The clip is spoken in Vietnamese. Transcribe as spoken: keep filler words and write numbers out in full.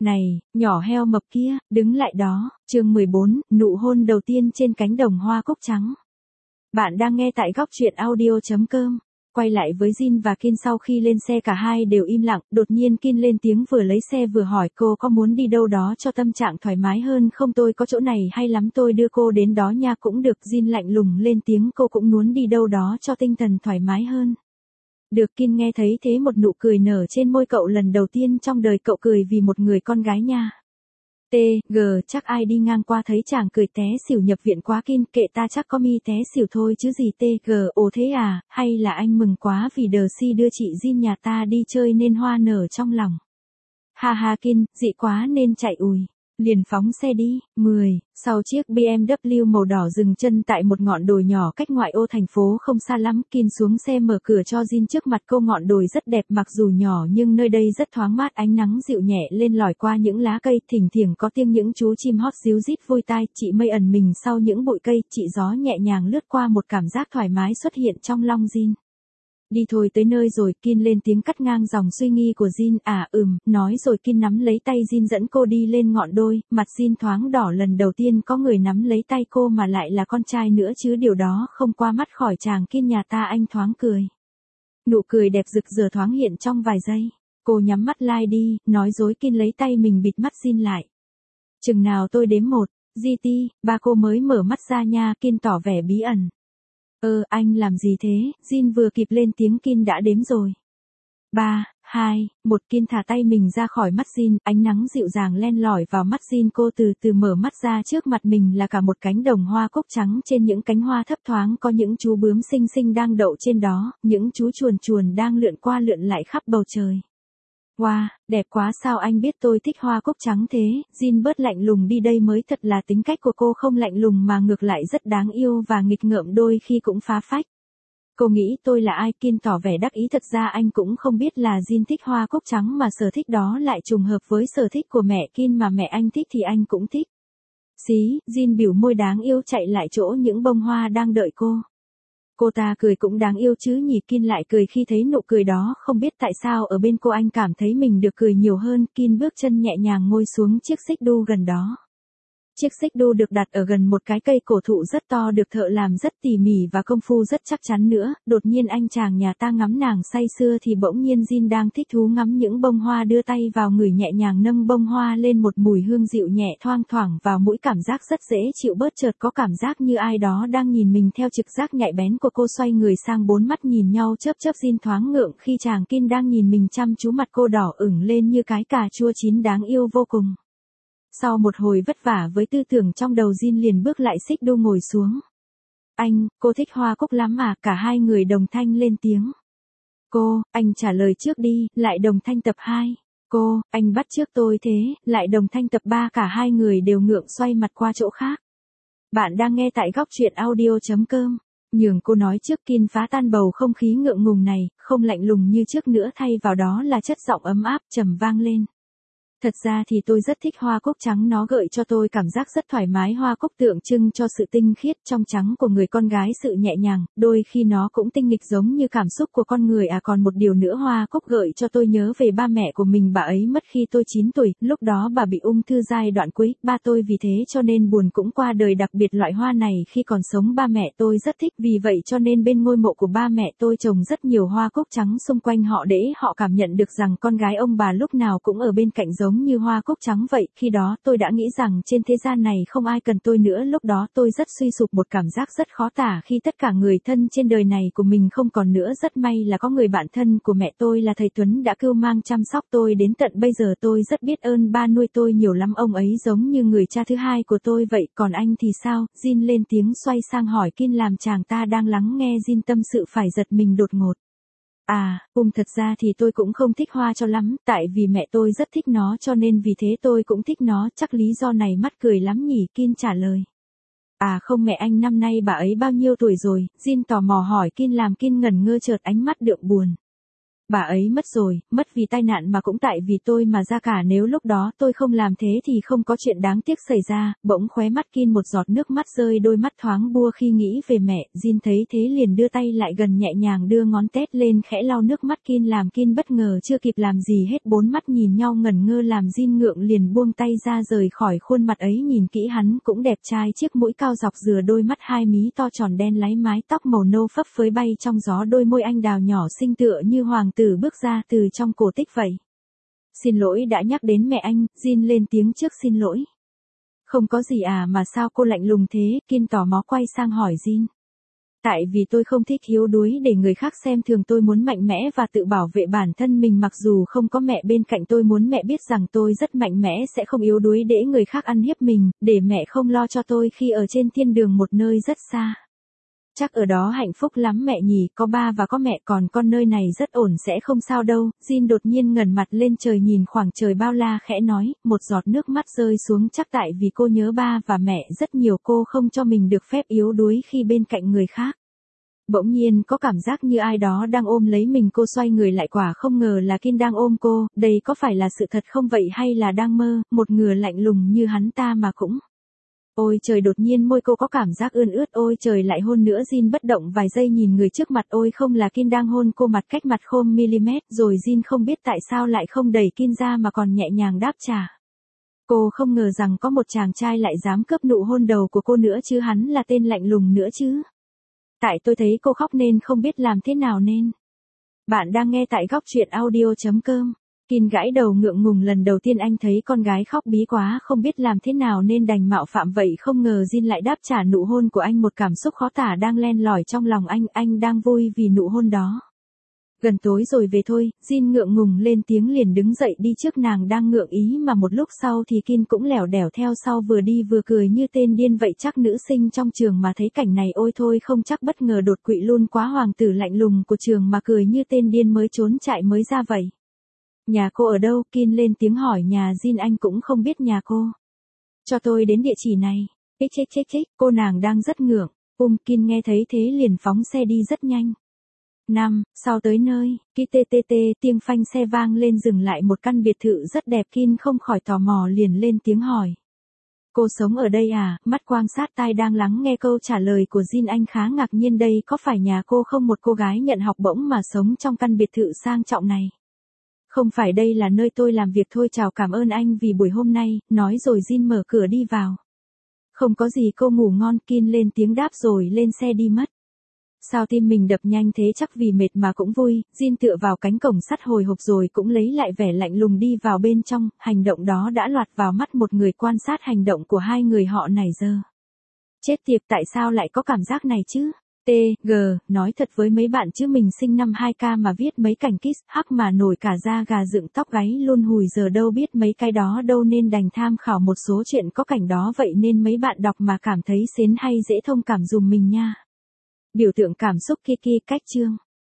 Này, nhỏ heo mập kia, đứng lại đó. Chương mười bốn, nụ hôn đầu tiên trên cánh đồng hoa cúc trắng. Bạn đang nghe tại góc truyện audio chấm com. Quay lại với Jin và Kin sau khi lên xe cả hai đều im lặng, đột nhiên Kin lên tiếng vừa lấy xe vừa hỏi cô có muốn đi đâu đó cho tâm trạng thoải mái hơn không, tôi có chỗ này hay lắm tôi đưa cô đến đó nha. Cũng được, Jin lạnh lùng lên tiếng, cô cũng muốn đi đâu đó cho tinh thần thoải mái hơn. Được, Kin nghe thấy thế một nụ cười nở trên môi cậu, lần đầu tiên trong đời cậu cười vì một người con gái nha. T G chắc ai đi ngang qua thấy chàng cười té xỉu nhập viện quá. Kin kệ ta, chắc có mi té xỉu thôi chứ gì. T G ồ thế à, hay là anh mừng quá vì đờ si đưa chị Jin nhà ta đi chơi nên hoa nở trong lòng. Ha ha Kin, dị quá nên chạy ùi. Liền phóng xe đi. mười. Sau chiếc B M W màu đỏ dừng chân tại một ngọn đồi nhỏ cách ngoại ô thành phố không xa lắm. Kin xuống xe mở cửa cho Jin. Trước mặt cô ngọn đồi rất đẹp, mặc dù nhỏ nhưng nơi đây rất thoáng mát, ánh nắng dịu nhẹ lên lỏi qua những lá cây, thỉnh thoảng có tiếng những chú chim hót ríu rít vui tai. Chị mây ẩn mình sau những bụi cây, chị gió nhẹ nhàng lướt qua, một cảm giác thoải mái xuất hiện trong lòng Jin. Đi thôi, tới nơi rồi. Kin lên tiếng cắt ngang dòng suy nghĩ của Jin. À ừm, nói rồi Kin nắm lấy tay Jin dẫn cô đi lên ngọn đồi. Mặt Jin thoáng đỏ, lần đầu tiên có người nắm lấy tay cô mà lại là con trai nữa chứ, điều đó không qua mắt khỏi chàng Kin nhà ta. Anh thoáng cười. Nụ cười đẹp rực rỡ thoáng hiện trong vài giây. Cô nhắm mắt lai đi, nói dối. Kin lấy tay mình bịt mắt Jin lại. Chừng nào tôi đếm một, giê tê, ba cô mới mở mắt ra nha. Kin tỏ vẻ bí ẩn. Ơ, anh làm gì thế? Jin vừa kịp lên tiếng Kin đã đếm rồi. ba, hai, một. Kin thả tay mình ra khỏi mắt Jin, ánh nắng dịu dàng len lỏi vào mắt Jin. Cô từ từ mở mắt ra, trước mặt mình là cả một cánh đồng hoa cúc trắng, trên những cánh hoa thấp thoáng có những chú bướm xinh xinh đang đậu trên đó, những chú chuồn chuồn đang lượn qua lượn lại khắp bầu trời. Wow, đẹp quá, sao anh biết tôi thích hoa cúc trắng thế? Jin bớt lạnh lùng đi, đây mới thật là tính cách của cô, không lạnh lùng mà ngược lại rất đáng yêu và nghịch ngợm, đôi khi cũng phá phách. Cô nghĩ tôi là ai? Kin tỏ vẻ đắc ý, thật ra anh cũng không biết là Jin thích hoa cúc trắng mà sở thích đó lại trùng hợp với sở thích của mẹ Kin, mà mẹ anh thích thì anh cũng thích. Xí, Jin biểu môi đáng yêu chạy lại chỗ những bông hoa đang đợi cô. Cô ta cười cũng đáng yêu chứ nhỉ. Kin lại cười khi thấy nụ cười đó, không biết tại sao ở bên cô anh cảm thấy mình được cười nhiều hơn. Kin bước chân nhẹ nhàng ngồi xuống chiếc xích đu gần đó. Chiếc xích đu được đặt ở gần một cái cây cổ thụ rất to, được thợ làm rất tỉ mỉ và công phu rất chắc chắn nữa. Đột nhiên anh chàng nhà ta ngắm nàng say sưa thì bỗng nhiên Jin đang thích thú ngắm những bông hoa đưa tay vào ngửi nhẹ nhàng nâng bông hoa lên, một mùi hương dịu nhẹ thoang thoảng vào mũi, cảm giác rất dễ chịu. Bớt chợt có cảm giác như ai đó đang nhìn mình. Theo trực giác nhạy bén của cô xoay người sang, bốn mắt nhìn nhau chớp chớp. Jin thoáng ngượng khi chàng Kin đang nhìn mình chăm chú, mặt cô đỏ ửng lên như cái cà chua chín, đáng yêu vô cùng. Sau một hồi vất vả với tư tưởng trong đầu, Jin liền bước lại xích đu ngồi xuống. Anh, cô thích hoa cúc lắm à? Cả hai người đồng thanh lên tiếng. Cô, anh trả lời trước đi, lại đồng thanh tập hai. Cô, anh bắt trước tôi thế, lại đồng thanh tập ba. Cả hai người đều ngượng xoay mặt qua chỗ khác. Bạn đang nghe tại góc truyện audio chấm com. Nhường cô nói trước. Kin phá tan bầu không khí ngượng ngùng này, không lạnh lùng như trước nữa, thay vào đó là chất giọng ấm áp trầm vang lên. Thật ra thì tôi rất thích hoa cúc trắng, nó gợi cho tôi cảm giác rất thoải mái. Hoa cúc tượng trưng cho sự tinh khiết trong trắng của người con gái, sự nhẹ nhàng, đôi khi nó cũng tinh nghịch giống như cảm xúc của con người. À còn một điều nữa, hoa cúc gợi cho tôi nhớ về ba mẹ của mình. Bà ấy mất khi tôi chín tuổi, lúc đó bà bị ung thư giai đoạn cuối, ba tôi vì thế cho nên buồn cũng qua đời. Đặc biệt loại hoa này khi còn sống ba mẹ tôi rất thích, vì vậy cho nên bên ngôi mộ của ba mẹ tôi trồng rất nhiều hoa cúc trắng xung quanh họ, để họ cảm nhận được rằng con gái ông bà lúc nào cũng ở bên cạnh giống như hoa cúc trắng vậy. Khi đó tôi đã nghĩ rằng trên thế gian này không ai cần tôi nữa. Lúc đó tôi rất suy sụp, một cảm giác rất khó tả khi tất cả người thân trên đời này của mình không còn nữa. Rất may là có người bạn thân của mẹ tôi là thầy Tuấn đã cưu mang chăm sóc tôi đến tận bây giờ. Tôi rất biết ơn ba nuôi tôi nhiều lắm, ông ấy giống như người cha thứ hai của tôi vậy. Còn anh thì sao? Jin lên tiếng xoay sang hỏi Kin, làm chàng ta đang lắng nghe Jin tâm sự phải giật mình đột ngột. À, um thật ra thì tôi cũng không thích hoa cho lắm, tại vì mẹ tôi rất thích nó cho nên vì thế tôi cũng thích nó, chắc lý do này mắc cười lắm nhỉ? Kin trả lời. À không, mẹ anh năm nay bà ấy bao nhiêu tuổi rồi? Jin tò mò hỏi Kin, làm Kin ngẩn ngơ, chợt ánh mắt đượm buồn. Bà ấy mất rồi, mất vì tai nạn mà cũng tại vì tôi mà ra cả, nếu lúc đó tôi không làm thế thì không có chuyện đáng tiếc xảy ra. Bỗng khóe mắt Kin một giọt nước mắt rơi, đôi mắt thoáng bua khi nghĩ về mẹ. Jin thấy thế liền đưa tay lại gần, nhẹ nhàng đưa ngón tét lên khẽ lau nước mắt Kin, làm Kin bất ngờ chưa kịp làm gì hết, bốn mắt nhìn nhau ngẩn ngơ, làm Jin ngượng liền buông tay ra rời khỏi khuôn mặt ấy. Nhìn kỹ hắn cũng đẹp trai, chiếc mũi cao dọc dừa, đôi mắt hai mí to tròn đen láy, mái tóc màu nâu phấp phới bay trong gió, đôi môi anh đào nhỏ xinh tựa như hoàng tử bước ra từ trong cổ tích vậy. Xin lỗi đã nhắc đến mẹ anh, Jin lên tiếng trước. Xin lỗi. Không có gì à, mà sao cô lạnh lùng thế? Kin tò mò quay sang hỏi Jin. Tại vì tôi không thích yếu đuối để người khác xem thường, tôi muốn mạnh mẽ và tự bảo vệ bản thân mình, mặc dù không có mẹ bên cạnh, tôi muốn mẹ biết rằng tôi rất mạnh mẽ, sẽ không yếu đuối để người khác ăn hiếp mình, để mẹ không lo cho tôi khi ở trên thiên đường một nơi rất xa. Chắc ở đó hạnh phúc lắm mẹ nhỉ, có ba và có mẹ, còn con nơi này rất ổn, sẽ không sao đâu. Jin đột nhiên ngẩng mặt lên trời nhìn khoảng trời bao la, khẽ nói, một giọt nước mắt rơi xuống, chắc tại vì cô nhớ ba và mẹ rất nhiều, cô không cho mình được phép yếu đuối khi bên cạnh người khác. Bỗng nhiên có cảm giác như ai đó đang ôm lấy mình, cô xoay người lại, quả không ngờ là Kin đang ôm cô. Đây có phải là sự thật không vậy hay là đang mơ? Một người lạnh lùng như hắn ta mà cũng... Ôi trời, đột nhiên môi cô có cảm giác ươn ướt. Ôi trời, lại hôn nữa. Jin bất động vài giây nhìn người trước mặt. Ôi không, là Kin đang hôn cô, mặt cách mặt khom mi-li-mét. Rồi Jin không biết tại sao lại không đẩy Kin ra mà còn nhẹ nhàng đáp trả. Cô không ngờ rằng có một chàng trai lại dám cướp nụ hôn đầu của cô nữa chứ, hắn là tên lạnh lùng nữa chứ. Tại tôi thấy cô khóc nên không biết làm thế nào nên. Bạn đang nghe tại góc truyện audio chấm com. Kin gãi đầu ngượng ngùng, lần đầu tiên anh thấy con gái khóc bí quá, không biết làm thế nào nên đành mạo phạm vậy. Không ngờ Jin lại đáp trả nụ hôn của anh, một cảm xúc khó tả đang len lỏi trong lòng anh, anh đang vui vì nụ hôn đó. Gần tối rồi về thôi, Jin ngượng ngùng lên tiếng liền đứng dậy đi trước nàng đang ngượng ý, mà một lúc sau thì Kin cũng lẻo đẻo theo sau, vừa đi vừa cười như tên điên vậy. Chắc nữ sinh trong trường mà thấy cảnh này ôi thôi không chắc bất ngờ đột quỵ luôn quá, hoàng tử lạnh lùng của trường mà cười như tên điên mới trốn chạy mới ra vậy. Nhà cô ở đâu? Kin lên tiếng hỏi. Nhà Jin anh cũng không biết nhà cô. Cho tôi đến địa chỉ này. Chích chích chích chích, cô nàng đang rất ngượng. Um Kin nghe thấy thế liền phóng xe đi rất nhanh. Năm, sau tới nơi, ki tê tê tê tiếng phanh xe vang lên, dừng lại một căn biệt thự rất đẹp. Kin không khỏi tò mò liền lên tiếng hỏi. Cô sống ở đây à? Mắt quan sát tai đang lắng nghe câu trả lời của Jin, anh khá ngạc nhiên, đây có phải nhà cô không? Một cô gái nhận học bổng mà sống trong căn biệt thự sang trọng này. Không phải, đây là nơi tôi làm việc thôi, chào cảm ơn anh vì buổi hôm nay, nói rồi Jin mở cửa đi vào. Không có gì, cô ngủ ngon. Kin lên tiếng đáp rồi lên xe đi mất. Sao tim mình đập nhanh thế? Chắc vì mệt mà cũng vui. Jin tựa vào cánh cổng sắt hồi hộp rồi cũng lấy lại vẻ lạnh lùng đi vào bên trong. Hành động đó đã lọt vào mắt một người quan sát hành động của hai người họ này giờ. Chết tiệt, tại sao lại có cảm giác này chứ? T G, nói thật với mấy bạn chứ mình sinh năm hai k mà viết mấy cảnh kiss hắc mà nổi cả da gà dựng tóc gáy luôn, hùi giờ đâu biết mấy cái đó đâu nên đành tham khảo một số chuyện có cảnh đó vậy nên mấy bạn đọc mà cảm thấy sến hay dễ thông cảm dùm mình nha. Biểu tượng cảm xúc Kiki cách chương.